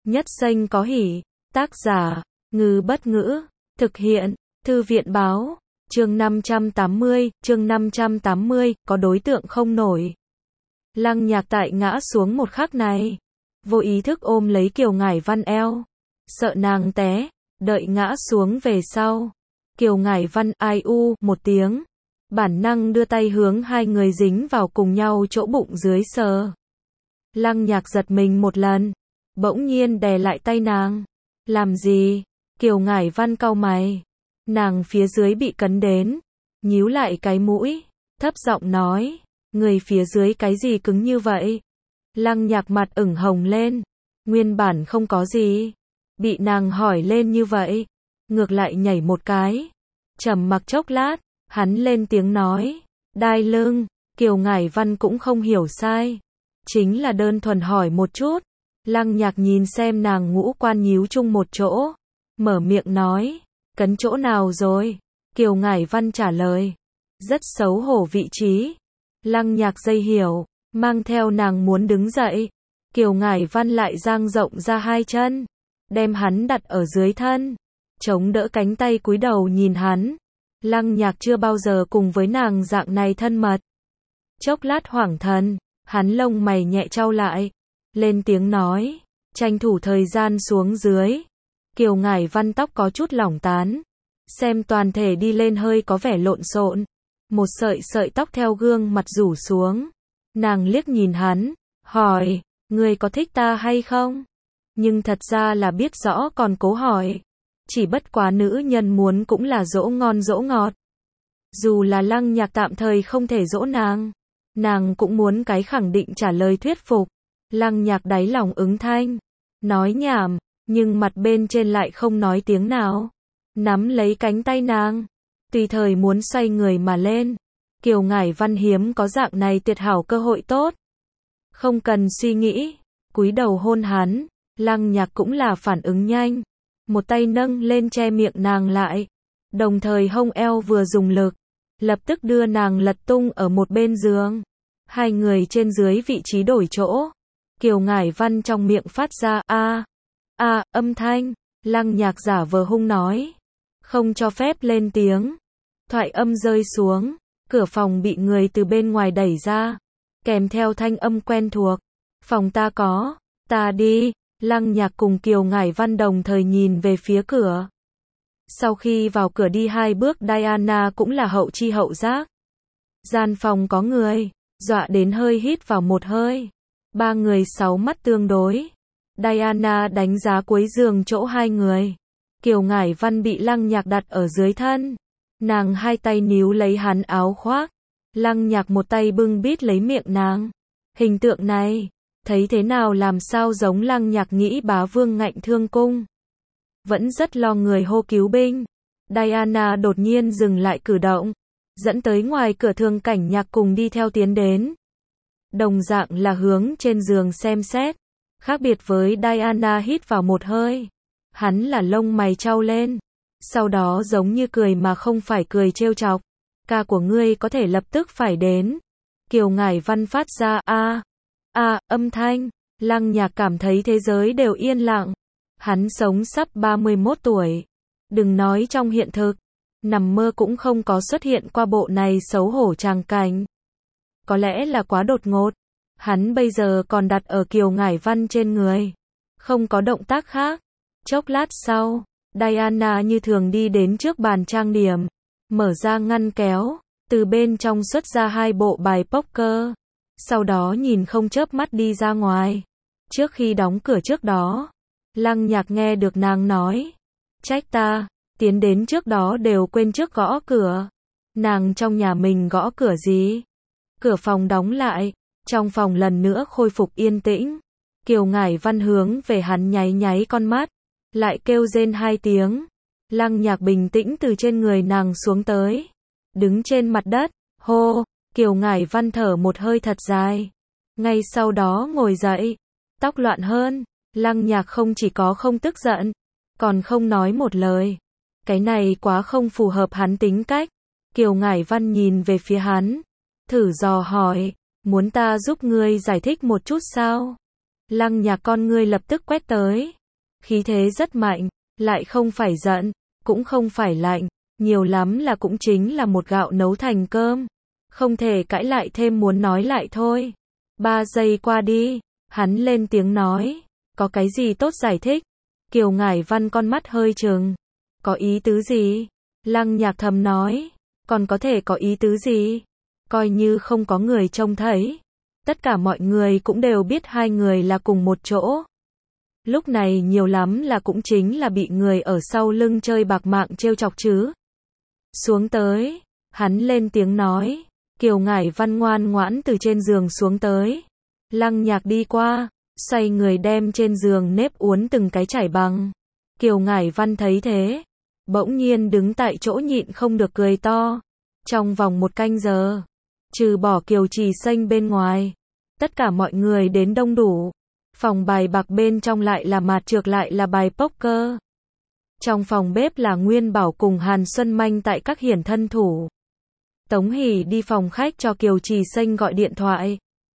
Nhất danh có hỷ. Tác giả, Ngư Bất Ngữ. Thực hiện, Thư viện Báo. Chương 580, có đối tượng không nổi. Lăng Nhạc tại ngã xuống một khắc này, vô ý thức ôm lấy Kiều Ngải Văn eo, sợ nàng té, đợi ngã xuống về sau. Kiều Ngải Văn ai u một tiếng, bản năng đưa tay hướng hai người dính vào cùng nhau chỗ bụng dưới sờ. Lăng Nhạc giật mình một lần, bỗng nhiên đè lại tay nàng. Làm gì? Kiều Ngải Văn cau mày. Nàng phía dưới bị cấn đến, nhíu lại cái mũi, thấp giọng nói, người phía dưới cái gì cứng như vậy? Lăng Nhạc mặt ửng hồng lên, nguyên bản không có gì, bị nàng hỏi lên như vậy, ngược lại nhảy một cái. Trầm mặc chốc lát, hắn lên tiếng nói, đai lưng. Kiều Ngải Văn cũng không hiểu sai, chính là đơn thuần hỏi một chút. Lăng Nhạc nhìn xem nàng ngũ quan nhíu chung một chỗ, mở miệng nói, cấn chỗ nào rồi? Kiều Ngải Văn trả lời, rất xấu hổ vị trí. Lăng Nhạc dây hiểu, mang theo nàng muốn đứng dậy. Kiều Ngải Văn lại dang rộng ra hai chân, đem hắn đặt ở dưới thân, chống đỡ cánh tay cúi đầu nhìn hắn. Lăng Nhạc chưa bao giờ cùng với nàng dạng này thân mật. Chốc lát hoảng thần, hắn lông mày nhẹ chau lại, lên tiếng nói, tranh thủ thời gian xuống dưới. Kiều Ngải Văn tóc có chút lỏng tán, xem toàn thể đi lên hơi có vẻ lộn xộn, một sợi sợi tóc theo gương mặt rủ xuống. Nàng liếc nhìn hắn, hỏi, ngươi có thích ta hay không? Nhưng thật ra là biết rõ còn cố hỏi. Chỉ bất quá nữ nhân muốn cũng là dỗ ngon dỗ ngọt. Dù là Lăng Nhạc tạm thời không thể dỗ nàng cũng muốn cái khẳng định trả lời thuyết phục. Lăng Nhạc đáy lòng ứng thanh, nói nhảm, nhưng mặt bên trên lại không nói tiếng nào. Nắm lấy cánh tay nàng, tùy thời muốn xoay người mà lên. Kiều Ngải Văn hiếm có dạng này tuyệt hảo cơ hội tốt. Không cần suy nghĩ, cúi đầu hôn hắn. Lăng Nhạc cũng là phản ứng nhanh, một tay nâng lên che miệng nàng lại, đồng thời hông eo vừa dùng lực, lập tức đưa nàng lật tung ở một bên giường. Hai người trên dưới vị trí đổi chỗ. Kiều Ngải Văn trong miệng phát ra âm thanh. Lăng Nhạc giả vờ hung nói, không cho phép lên tiếng. Thoại âm rơi xuống, cửa phòng bị người từ bên ngoài đẩy ra, kèm theo thanh âm quen thuộc, phòng ta có, ta đi. Lăng Nhạc cùng Kiều Ngải Văn đồng thời nhìn về phía cửa. Sau khi vào cửa đi hai bước, Diana cũng là hậu chi hậu giác. Gian phòng có người, dọa đến hơi hít vào một hơi. Ba người sáu mắt tương đối. Diana đánh giá cuối giường chỗ hai người. Kiều Ngải Văn bị Lăng Nhạc đặt ở dưới thân. Nàng hai tay níu lấy hắn áo khoác. Lăng Nhạc một tay bưng bít lấy miệng nàng. Hình tượng này, thấy thế nào làm sao giống Lăng Nhạc nghĩ bá vương ngạnh thương cung. Vẫn rất lo người hô cứu binh. Diana đột nhiên dừng lại cử động, dẫn tới ngoài cửa Thường Cảnh Nhạc cùng đi theo tiến đến. Đồng dạng là hướng trên giường xem xét. Khác biệt với Diana hít vào một hơi, hắn là lông mày chau lên, sau đó giống như cười mà không phải cười trêu chọc. Ca của ngươi có thể lập tức phải đến. Kiều Ngải Văn phát ra âm thanh. Lăng Nhạc cảm thấy thế giới đều yên lặng. Hắn sống sắp 31 tuổi. Đừng nói trong hiện thực, nằm mơ cũng không có xuất hiện qua bộ này xấu hổ tràng cảnh. Có lẽ là quá đột ngột. Hắn bây giờ còn đặt ở Kiều Ngải Văn trên người, không có động tác khác. Chốc lát sau, Diana như thường đi đến trước bàn trang điểm, mở ra ngăn kéo, từ bên trong xuất ra hai bộ bài poker, sau đó nhìn không chớp mắt đi ra ngoài. Trước khi đóng cửa trước đó, Lăng Nhạc nghe được nàng nói, trách ta, tiến đến trước đó đều quên trước gõ cửa. Nàng trong nhà mình gõ cửa gì? Cửa phòng đóng lại, trong phòng lần nữa khôi phục yên tĩnh. Kiều Ngải Văn hướng về hắn nháy nháy con mắt, lại kêu rên hai tiếng. Lăng Nhạc bình tĩnh từ trên người nàng xuống tới, đứng trên mặt đất, hô. Kiều Ngải Văn thở một hơi thật dài, ngay sau đó ngồi dậy, tóc loạn hơn. Lăng Nhạc không chỉ có không tức giận, còn không nói một lời. Cái này quá không phù hợp hắn tính cách. Kiều Ngải Văn nhìn về phía hắn, thử dò hỏi, muốn ta giúp ngươi giải thích một chút sao? Lăng Nhạc con ngươi lập tức quét tới, khí thế rất mạnh, lại không phải giận, cũng không phải lạnh, nhiều lắm là cũng chính là một gạo nấu thành cơm. Không thể cãi lại thêm, muốn nói lại thôi. 3 giây qua đi, hắn lên tiếng nói, có cái gì tốt giải thích? Kiều Ngải Văn con mắt hơi trừng. Có ý tứ gì? Lăng Nhạc thầm nói, còn có thể có ý tứ gì? Coi như không có người trông thấy. Tất cả mọi người cũng đều biết hai người là cùng một chỗ. Lúc này nhiều lắm là cũng chính là bị người ở sau lưng chơi bạc mạng trêu chọc chứ. Xuống tới, hắn lên tiếng nói, Kiều Ngải Văn ngoan ngoãn từ trên giường xuống tới. Lăng Nhạc đi qua, xoay người đem trên giường nếp uốn từng cái trải bằng. Kiều Ngải Văn thấy thế, bỗng nhiên đứng tại chỗ nhịn không được cười to. Trong vòng 1 canh giờ, trừ bỏ Kiều Trì Xanh bên ngoài, tất cả mọi người đến đông đủ. Phòng bài bạc bên trong lại là mạt trược lại là bài poker. Trong phòng bếp là Nguyên Bảo cùng Hàn Xuân Manh tại các hiển thân thủ. Tống Hỷ đi phòng khách cho Kiều Trì Xanh gọi điện thoại.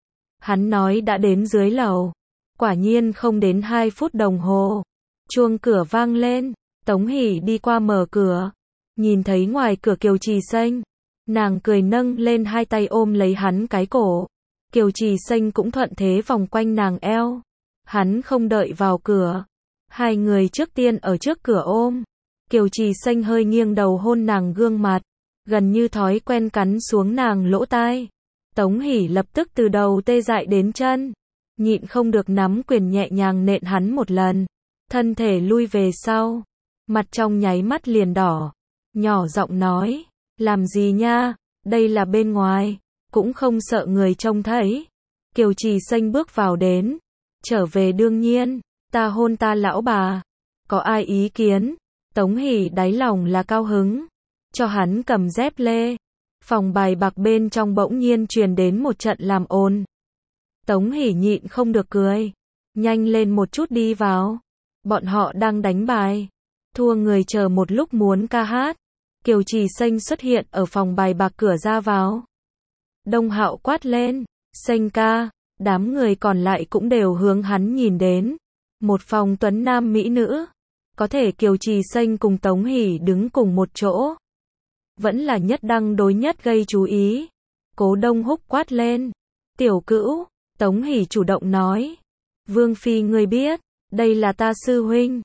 Hắn nói đã đến dưới lầu. Quả nhiên không đến 2 phút đồng hồ, chuông cửa vang lên. Tống Hỷ đi qua mở cửa, nhìn thấy ngoài cửa Kiều Trì Xanh, nàng cười nâng lên 2 tay ôm lấy hắn cái cổ. Kiều Trì Xanh cũng thuận thế vòng quanh nàng eo. Hắn không đợi vào cửa, hai người trước tiên ở trước cửa ôm. Kiều Trì Xanh hơi nghiêng đầu hôn nàng gương mặt, gần như thói quen cắn xuống nàng lỗ tai. Tống Hỷ lập tức từ đầu tê dại đến chân, nhịn không được nắm quyền nhẹ nhàng nện hắn một lần, thân thể lui về sau, mặt trong nháy mắt liền đỏ, nhỏ giọng nói, làm gì nha, đây là bên ngoài, cũng không sợ người trông thấy. Kiều Trì Xanh bước vào đến, trở về đương nhiên, ta hôn ta lão bà, có ai ý kiến? Tống Hỷ đáy lòng là cao hứng, cho hắn cầm dép lê. Phòng bài bạc bên trong bỗng nhiên truyền đến một trận làm ồn. Tống Hỷ nhịn không được cười, nhanh lên một chút đi vào. Bọn họ đang đánh bài, thua người chờ một lúc muốn ca hát. Kiều Trì Xanh xuất hiện ở phòng bài bạc cửa ra vào. Đông Hạo quát lên, Xanh ca, đám người còn lại cũng đều hướng hắn nhìn đến. Một phòng tuấn nam mỹ nữ, có thể Kiều Trì Xanh cùng Tống Hỷ đứng cùng một chỗ, vẫn là nhất đăng đối nhất gây chú ý. Cố Đông Húc quát lên, tiểu cữu. Tống Hỷ chủ động nói, Vương Phi ngươi biết, đây là ta sư huynh.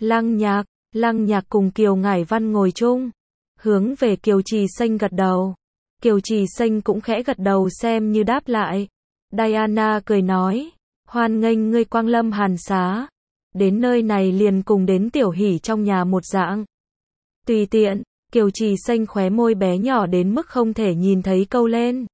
Lăng Nhạc cùng Kiều Ngải Văn ngồi chung, hướng về Kiều Trì Xanh gật đầu. Kiều Trì Xanh cũng khẽ gật đầu xem như đáp lại. Diana cười nói, hoan nghênh ngươi quang lâm Hàn Xá. Đến nơi này liền cùng đến tiểu Hỷ trong nhà một dạng. Tùy tiện. Kiều Trì Xanh khóe môi bé nhỏ đến mức không thể nhìn thấy câu lên.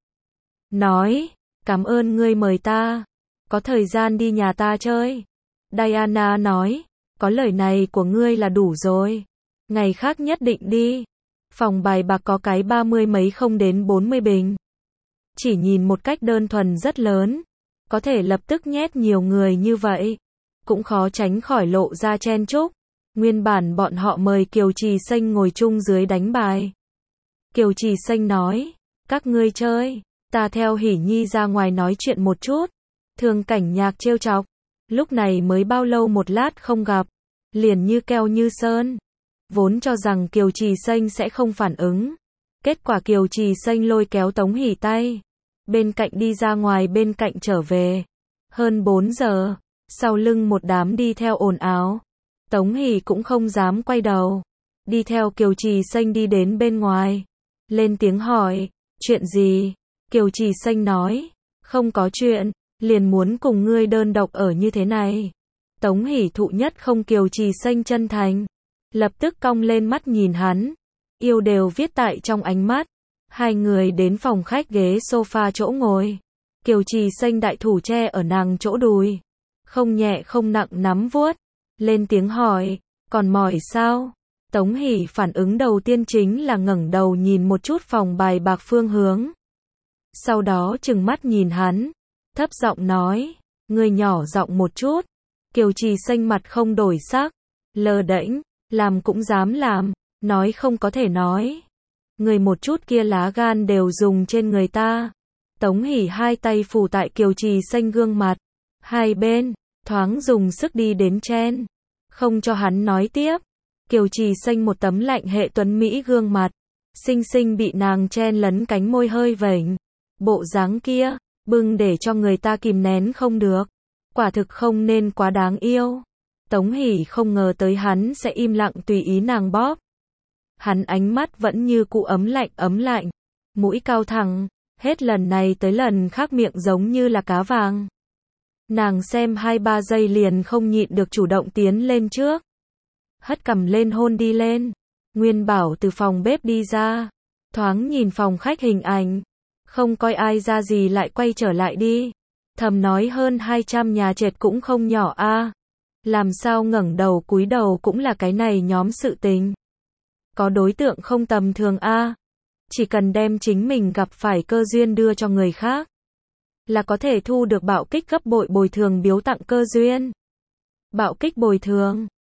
Nói, cảm ơn ngươi mời ta. Có thời gian đi nhà ta chơi. Diana nói, có lời này của ngươi là đủ rồi. Ngày khác nhất định đi. Phòng bài bạc có cái 30 mấy không đến 40 bình. Chỉ nhìn một cách đơn thuần rất lớn. Có thể lập tức nhét nhiều người như vậy, cũng khó tránh khỏi lộ ra chen chúc. Nguyên bản bọn họ mời Kiều Trì Xanh ngồi chung dưới đánh bài. Kiều Trì Xanh nói, các ngươi chơi, ta theo Hỷ Nhi ra ngoài nói chuyện một chút. Thường Cảnh Nhạc trêu chọc, lúc này mới bao lâu một lát không gặp, liền như keo như sơn. Vốn cho rằng Kiều Trì Xanh sẽ không phản ứng. Kết quả Kiều Trì Xanh lôi kéo Tống Hỷ tay, bên cạnh đi ra ngoài bên cạnh trở về. Hơn 4 giờ, sau lưng một đám đi theo ồn ào. Tống Hỷ cũng không dám quay đầu, đi theo Kiều Trì Xanh đi đến bên ngoài, lên tiếng hỏi, chuyện gì? Kiều Trì Xanh nói, không có chuyện, liền muốn cùng ngươi đơn độc ở như thế này. Tống Hỷ thụ nhất không Kiều Trì Xanh chân thành, lập tức cong lên mắt nhìn hắn, yêu đều viết tại trong ánh mắt. Hai người đến phòng khách ghế sofa chỗ ngồi, Kiều Trì Xanh đại thủ che ở nàng chỗ đùi, không nhẹ không nặng nắm vuốt. Lên tiếng hỏi, còn mỏi sao? Tống Hỷ phản ứng đầu tiên chính là ngẩng đầu nhìn một chút phòng bài bạc phương hướng. Sau đó trừng mắt nhìn hắn, thấp giọng nói, ngươi nhỏ giọng một chút. Kiều Trì Xanh mặt không đổi sắc, lơ đễnh, làm cũng dám làm, nói không có thể nói. Người một chút kia lá gan đều dùng trên người ta. Tống Hỷ hai tay phủ tại Kiều Trì Xanh gương mặt, hai bên thoáng dùng sức đi đến chen. Không cho hắn nói tiếp. Kiều Trì xanh một tấm lạnh hệ tuấn Mỹ gương mặt. Xinh xinh bị nàng chen lấn cánh môi hơi vểnh. Bộ dáng kia, bưng để cho người ta kìm nén không được. Quả thực không nên quá đáng yêu. Tống Hỷ không ngờ tới hắn sẽ im lặng tùy ý nàng bóp. Hắn ánh mắt vẫn như cũ ấm lạnh. Mũi cao thẳng, hết lần này tới lần khác miệng giống như là cá vàng. Nàng xem 2-3 giây liền không nhịn được chủ động tiến lên trước. Hất cằm lên hôn đi lên. Nguyên Bảo từ phòng bếp đi ra. Thoáng nhìn phòng khách hình ảnh. Không coi ai ra gì lại quay trở lại đi. Thầm nói hơn 200 nhà trệt cũng không nhỏ a. Làm sao ngẩng đầu cúi đầu cũng là cái này nhóm sự tình. Có đối tượng không tầm thường a. Chỉ cần đem chính mình gặp phải cơ duyên đưa cho người khác. Là có thể thu được bạo kích gấp bội bồi thường biếu tặng cơ duyên. Bạo kích bồi thường.